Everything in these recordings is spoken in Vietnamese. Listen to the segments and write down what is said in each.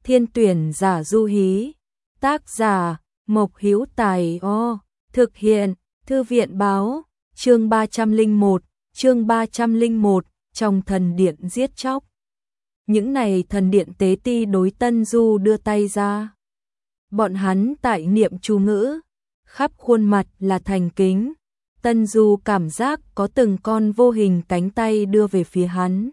Thiên tuyển giả du hí. Tác giả Mộc Hữu Tài. Thực hiện Thư viện báo. Chương 301. Chương 301. Trong thần điện giết chóc. Những này thần điện tế ti đối Tân Du đưa tay ra. Bọn hắn tại niệm chú ngữ, khắp khuôn mặt là thành kính. Tân Du cảm giác có từng con vô hình cánh tay đưa về phía hắn,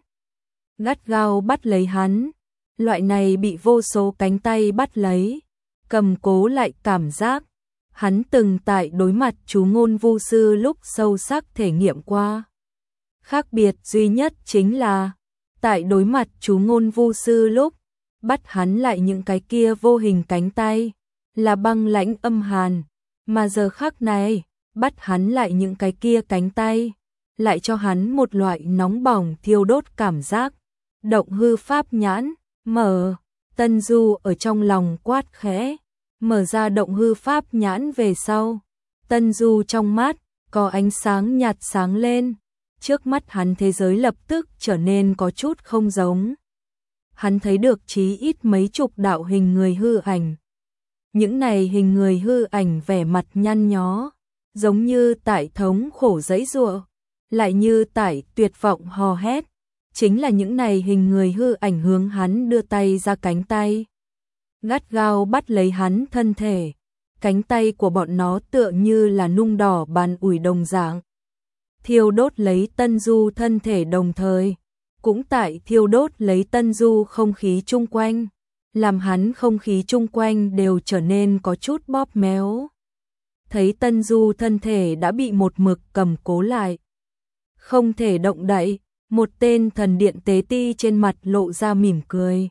gắt gao bắt lấy hắn. Loại này bị vô số cánh tay bắt lấy, cầm cố lại cảm giác, hắn từng tại đối mặt chú ngôn vu sư lúc sâu sắc thể nghiệm qua. Khác biệt duy nhất chính là, tại đối mặt chú ngôn vu sư lúc, bắt hắn lại những cái kia vô hình cánh tay, là băng lãnh âm hàn, mà giờ khắc này, bắt hắn lại những cái kia cánh tay, lại cho hắn một loại nóng bỏng thiêu đốt cảm giác. Động hư pháp nhãn, mở. Tân Du ở trong lòng quát khẽ, mở ra động hư pháp nhãn về sau. Tân Du trong mắt, có ánh sáng nhạt sáng lên, trước mắt hắn thế giới lập tức trở nên có chút không giống. Hắn thấy được chí ít mấy chục đạo hình người hư ảnh. Những này hình người hư ảnh vẻ mặt nhăn nhó, giống như tại thống khổ giãy giụa, lại như tại tuyệt vọng hò hét. Chính là những này hình người hư ảnh hướng hắn đưa tay ra cánh tay, gắt gao bắt lấy hắn thân thể. Cánh tay của bọn nó tựa như là nung đỏ bàn ủi đồng dạng, thiêu đốt lấy Tân Du thân thể, đồng thời cũng tại thiêu đốt lấy Tân Du không khí chung quanh, làm hắn không khí chung quanh đều trở nên có chút bóp méo. Thấy Tân Du thân thể đã bị một mực cầm cố lại, không thể động đậy, một tên thần điện tế ti trên mặt lộ ra mỉm cười.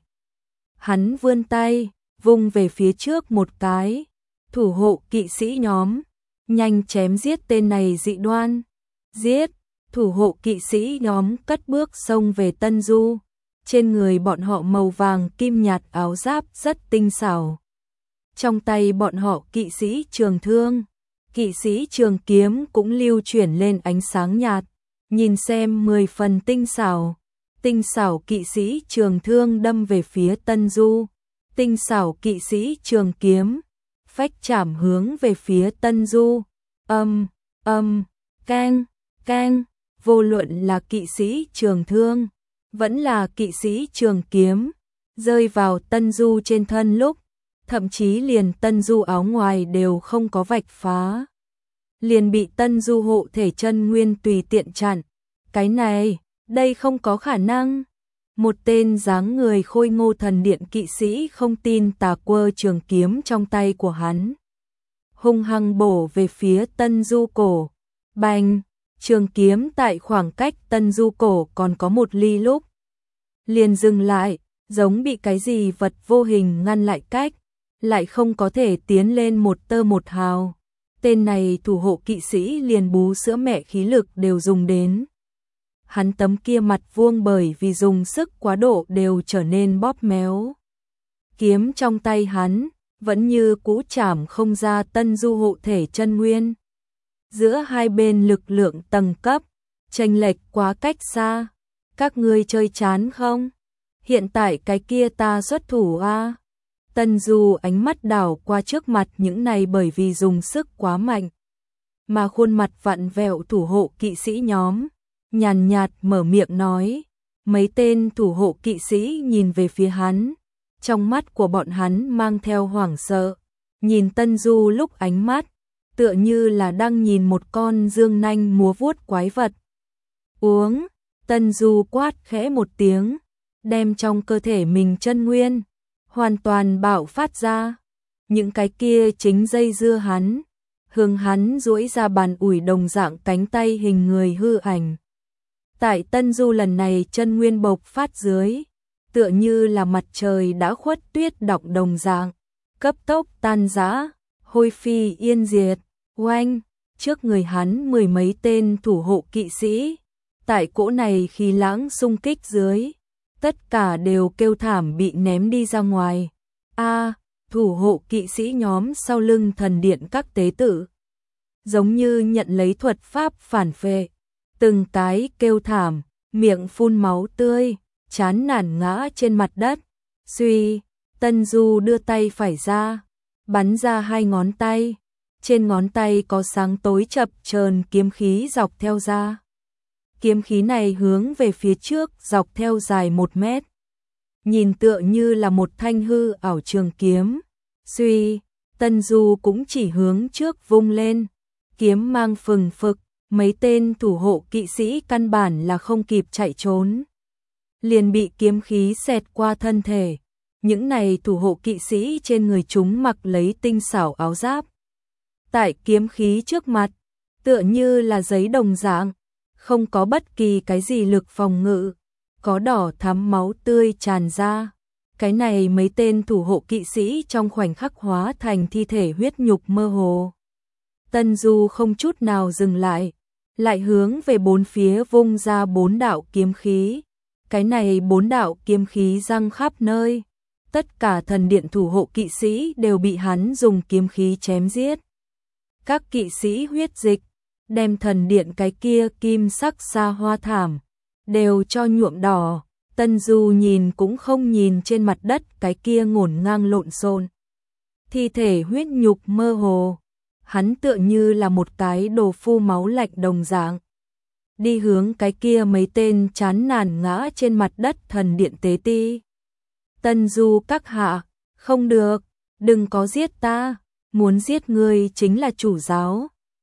Hắn vươn tay, vung về phía trước một cái. Thủ hộ kỵ sĩ nhóm, nhanh chém giết tên này dị đoan. Giết. Thủ hộ kỵ sĩ nhóm cất bước xông về Tân Du. Trên người bọn họ màu vàng kim nhạt áo giáp rất tinh xảo. Trong tay bọn họ kỵ sĩ trường thương, kỵ sĩ trường kiếm cũng lưu chuyển lên ánh sáng nhạt, nhìn xem 10 phần tinh xảo. Tinh xảo kỵ sĩ trường thương đâm về phía Tân Du, tinh xảo kỵ sĩ trường kiếm phách chạm hướng về phía Tân Du. Keng, keng. Vô luận là kỵ sĩ trường thương, vẫn là kỵ sĩ trường kiếm, rơi vào Tân Du trên thân lúc, thậm chí liền Tân Du áo ngoài đều không có vạch phá, liền bị Tân Du hộ thể chân nguyên tùy tiện chặn. Cái này, đây không có khả năng. Một tên dáng người khôi ngô thần điện kỵ sĩ không tin tà quơ trường kiếm trong tay của hắn, hung hăng bổ về phía Tân Du cổ. Bành. Trường kiếm tại khoảng cách Tân Du cổ còn có một ly lúc, liền dừng lại, giống bị cái gì vật vô hình ngăn lại cách, lại không có thể tiến lên một tơ một hào. Tên này thủ hộ kỵ sĩ liền bú sữa mẹ khí lực đều dùng đến. Hắn tấm kia mặt vuông bởi vì dùng sức quá độ đều trở nên bóp méo. Kiếm trong tay hắn vẫn như cũ chảm không ra Tân Du hộ thể chân nguyên. Giữa hai bên lực lượng tầng cấp chênh lệch quá cách xa. Các ngươi chơi chán không? Hiện tại cái kia ta xuất thủ a. Tân Du ánh mắt đảo qua trước mặt những này bởi vì dùng sức quá mạnh mà khuôn mặt vặn vẹo thủ hộ kỵ sĩ nhóm, nhàn nhạt mở miệng nói. Mấy tên thủ hộ kỵ sĩ nhìn về phía hắn, trong mắt của bọn hắn mang theo hoảng sợ, nhìn Tân Du lúc ánh mắt tựa như là đang nhìn một con dương nanh múa vuốt quái vật. Uống. Tân Du quát khẽ một tiếng, đem trong cơ thể mình chân nguyên hoàn toàn bạo phát ra. Những cái kia chính dây dưa hắn, hướng hắn duỗi ra bàn ủi đồng dạng cánh tay hình người hư ảnh. Tại Tân Du lần này chân nguyên bộc phát dưới, tựa như là mặt trời đã khuất tuyết động đồng dạng, cấp tốc tan rã, hôi phi yên diệt. Oanh. Trước người hắn 10 mấy tên thủ hộ kỵ sĩ, tại cỗ này khí lãng xung kích dưới, tất cả đều kêu thảm bị ném đi ra ngoài. Thủ hộ kỵ sĩ nhóm sau lưng thần điện các tế tử, giống như nhận lấy thuật pháp phản phệ, từng cái kêu thảm, miệng phun máu tươi, chán nản ngã trên mặt đất. Suy. Tân Du đưa tay phải ra, bắn ra 2 ngón tay. Trên ngón tay có sáng tối chập chờn kiếm khí dọc theo ra. Kiếm khí này hướng về phía trước dọc theo dài 1 mét. Nhìn tựa như là một thanh hư ảo trường kiếm. Suy, Tân Du cũng chỉ hướng trước vung lên. Kiếm mang phừng phực, mấy tên thủ hộ kỵ sĩ căn bản là không kịp chạy trốn. Liền bị kiếm khí xẹt qua thân thể. Những này thủ hộ kỵ sĩ trên người chúng mặc lấy tinh xảo áo giáp. Tại kiếm khí trước mặt, tựa như là giấy đồng dạng, không có bất kỳ cái gì lực phòng ngự, có đỏ thắm máu tươi tràn ra. Cái này mấy tên thủ hộ kỵ sĩ trong khoảnh khắc hóa thành thi thể huyết nhục mơ hồ. Tân Du không chút nào dừng lại hướng về bốn phía vung ra 4 đạo kiếm khí. Cái này 4 đạo kiếm khí răng khắp nơi. Tất cả thần điện thủ hộ kỵ sĩ đều bị hắn dùng kiếm khí chém giết. Các kỵ sĩ huyết dịch, đem thần điện cái kia kim sắc sa hoa thảm, đều cho nhuộm đỏ. Tân Du nhìn cũng không nhìn trên mặt đất cái kia ngổn ngang lộn xộn. Thi thể huyết nhục mơ hồ, hắn tựa như là một cái đồ phu máu lạnh đồng dạng. Đi hướng cái kia mấy tên chán nản ngã trên mặt đất thần điện tế ti. Tân Du các hạ, không được, đừng có giết ta, muốn giết ngươi chính là chủ giáo.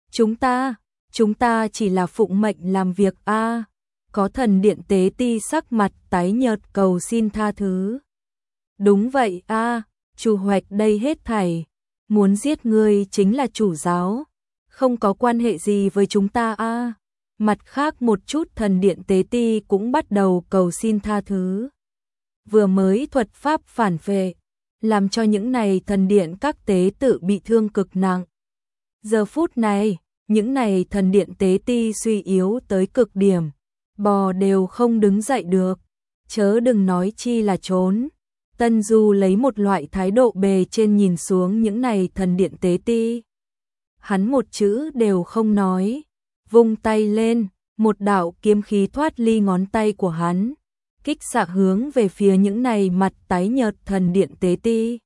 Chúng ta chỉ là phụng mệnh làm việc a. Có thần điện tế ti sắc mặt tái nhợt cầu xin tha thứ. Đúng vậy a, chủ hoạch đây hết thảy, muốn giết ngươi chính là chủ giáo, không có quan hệ gì với chúng ta a. Mặt khác một chút thần điện tế ti cũng bắt đầu cầu xin tha thứ. Vừa mới thuật pháp phản vệ, làm cho những này thần điện các tế tự bị thương cực nặng. Giờ phút này, những này thần điện tế ti suy yếu tới cực điểm, bò đều không đứng dậy được, chớ đừng nói chi là trốn. Tân Du lấy một loại thái độ bề trên nhìn xuống những này thần điện tế ti. Hắn một chữ đều không nói, vung tay lên, một đạo kiếm khí thoát ly ngón tay của hắn, kích xạ hướng về phía những này mặt tái nhợt thần điện tế ti.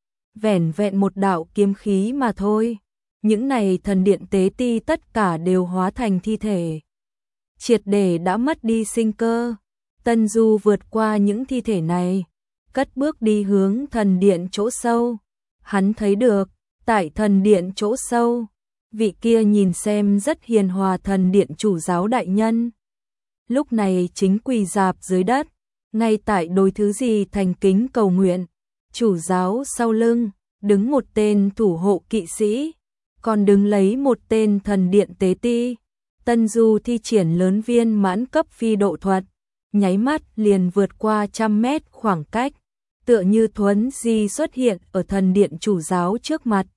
Vẻn vẹn một đạo kiếm khí mà thôi, những này thần điện tế ti tất cả đều hóa thành thi thể, triệt để đã mất đi sinh cơ. Tân Du vượt qua những thi thể này, cất bước đi hướng thần điện chỗ sâu. Hắn thấy được, tại thần điện chỗ sâu, vị kia nhìn xem rất hiền hòa thần điện chủ giáo đại nhân, lúc này chính quỳ rạp dưới đất, ngay tại đối thứ gì thành kính cầu nguyện. Chủ giáo sau lưng, đứng một tên thủ hộ kỵ sĩ, còn đứng lấy một tên thần điện tế ti. Tân Du thi triển lớn viên mãn cấp phi độ thuật, nháy mắt liền vượt qua 100 mét khoảng cách, tựa như thuấn di xuất hiện ở thần điện chủ giáo trước mặt.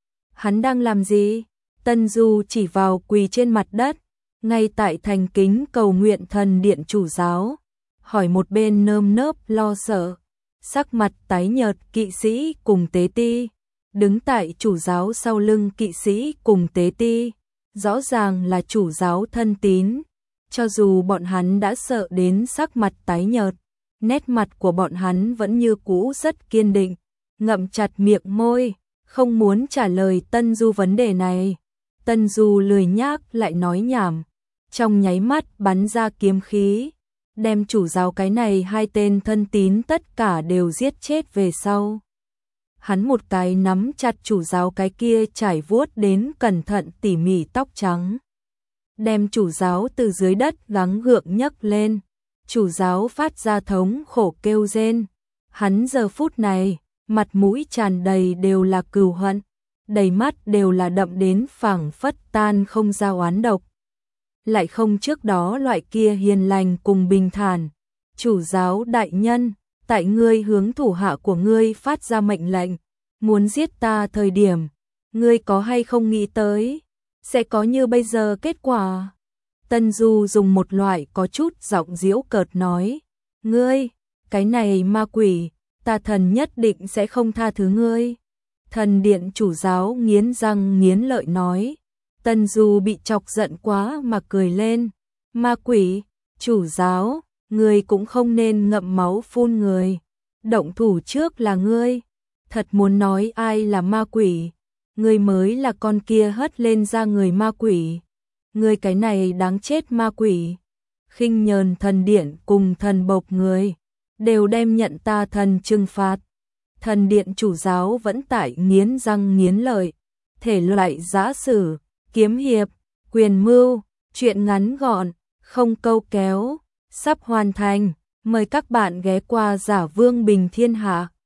Hắn đang làm gì? Tân Du chỉ vào quỳ trên mặt đất, ngay tại thành kính cầu nguyện thần điện chủ giáo, hỏi một bên nơm nớp lo sợ, sắc mặt tái nhợt kỵ sĩ cùng tế ti, đứng tại chủ giáo sau lưng kỵ sĩ cùng tế ti, rõ ràng là chủ giáo thân tín. Cho dù bọn hắn đã sợ đến sắc mặt tái nhợt, nét mặt của bọn hắn vẫn như cũ rất kiên định, ngậm chặt miệng môi, không muốn trả lời Tân Du vấn đề này. Tân Du lười nhác lại nói nhảm, trong nháy mắt bắn ra kiếm khí, đem chủ giáo cái này 2 tên thân tín tất cả đều giết chết về sau. Hắn một cái nắm chặt chủ giáo cái kia trải vuốt đến cẩn thận tỉ mỉ tóc trắng, đem chủ giáo từ dưới đất gắng gượng nhấc lên. Chủ giáo phát ra thống khổ kêu rên. Hắn giờ phút này, mặt mũi tràn đầy đều là cừu hận, đầy mắt đều là đậm đến phảng phất tan không ra oán độc. Lại không trước đó loại kia hiền lành cùng bình thản. Chủ giáo đại nhân, tại ngươi hướng thủ hạ của ngươi phát ra mệnh lệnh, muốn giết ta thời điểm, ngươi có hay không nghĩ tới sẽ có như bây giờ kết quả? Tân Du dùng một loại có chút giọng giễu cợt nói, ngươi, cái này ma quỷ, ta thần nhất định sẽ không tha thứ ngươi. Thần điện chủ giáo nghiến răng nghiến lợi nói. Tân Du bị chọc giận quá mà cười lên, ma quỷ, chủ giáo, ngươi cũng không nên ngậm máu phun người. động thủ trước là ngươi. Thật muốn nói ai là ma quỷ, ngươi mới là con kia hất lên ra người ma quỷ. Ngươi cái này đáng chết ma quỷ. Khinh nhờn thần điện cùng thần bộc người, đều đem nhận ta thần trừng phạt. Thần điện chủ giáo vẫn tại nghiến răng nghiến lợi, thể loại giã sử, kiếm hiệp, quyền mưu, chuyện ngắn gọn, không câu kéo, sắp hoàn thành. Mời các bạn ghé qua Giả Vương Bình Thiên Hạ.